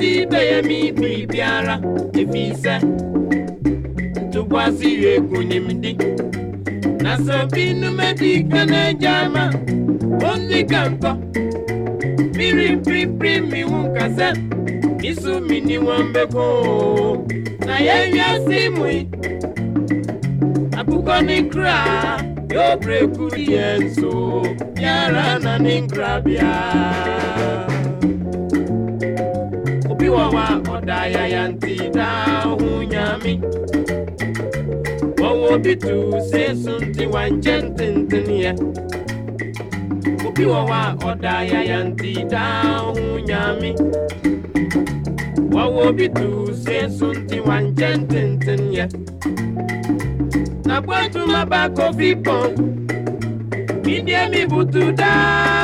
si be mi biara efise tubwasi yekunyimdi na sabinu medika na jama only kanko Pri mi unkasa Isu mini wambeko Na yenya simui Akuko nikra Yo breku dienso Yara na ningrabia Ubiwawa odaya yantida hunyami Wawo bitu sesunti wanchentintinie Ubiwawa odaya yantida hunyami Wawo bitu sesunti wanchentintinie Na bwatu mabako vipo Midye mi butuda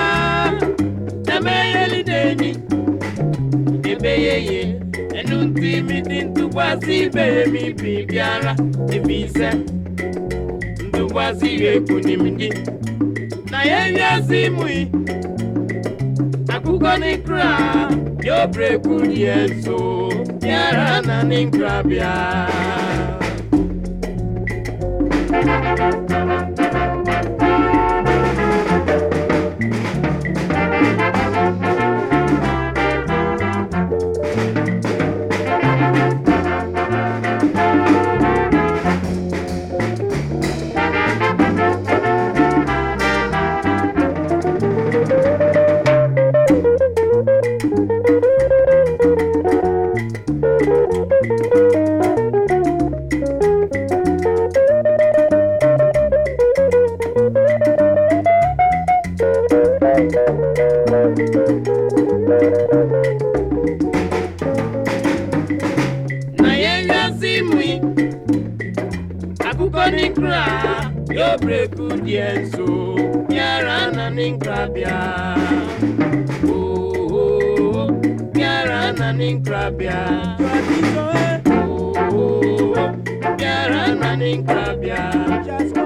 Nameye lideni Ebeyeye Enunti midintu wasi be mi bibiara Ibise Ntu wasi yekunimdi Na yenya simui Akuko nikra Yo breku dienso Yara na ninkrabia Nikra, yo breku dienso, yara na ninkrabia. Oh, yara na ninkrabia. Oh, yara na ninkrabia.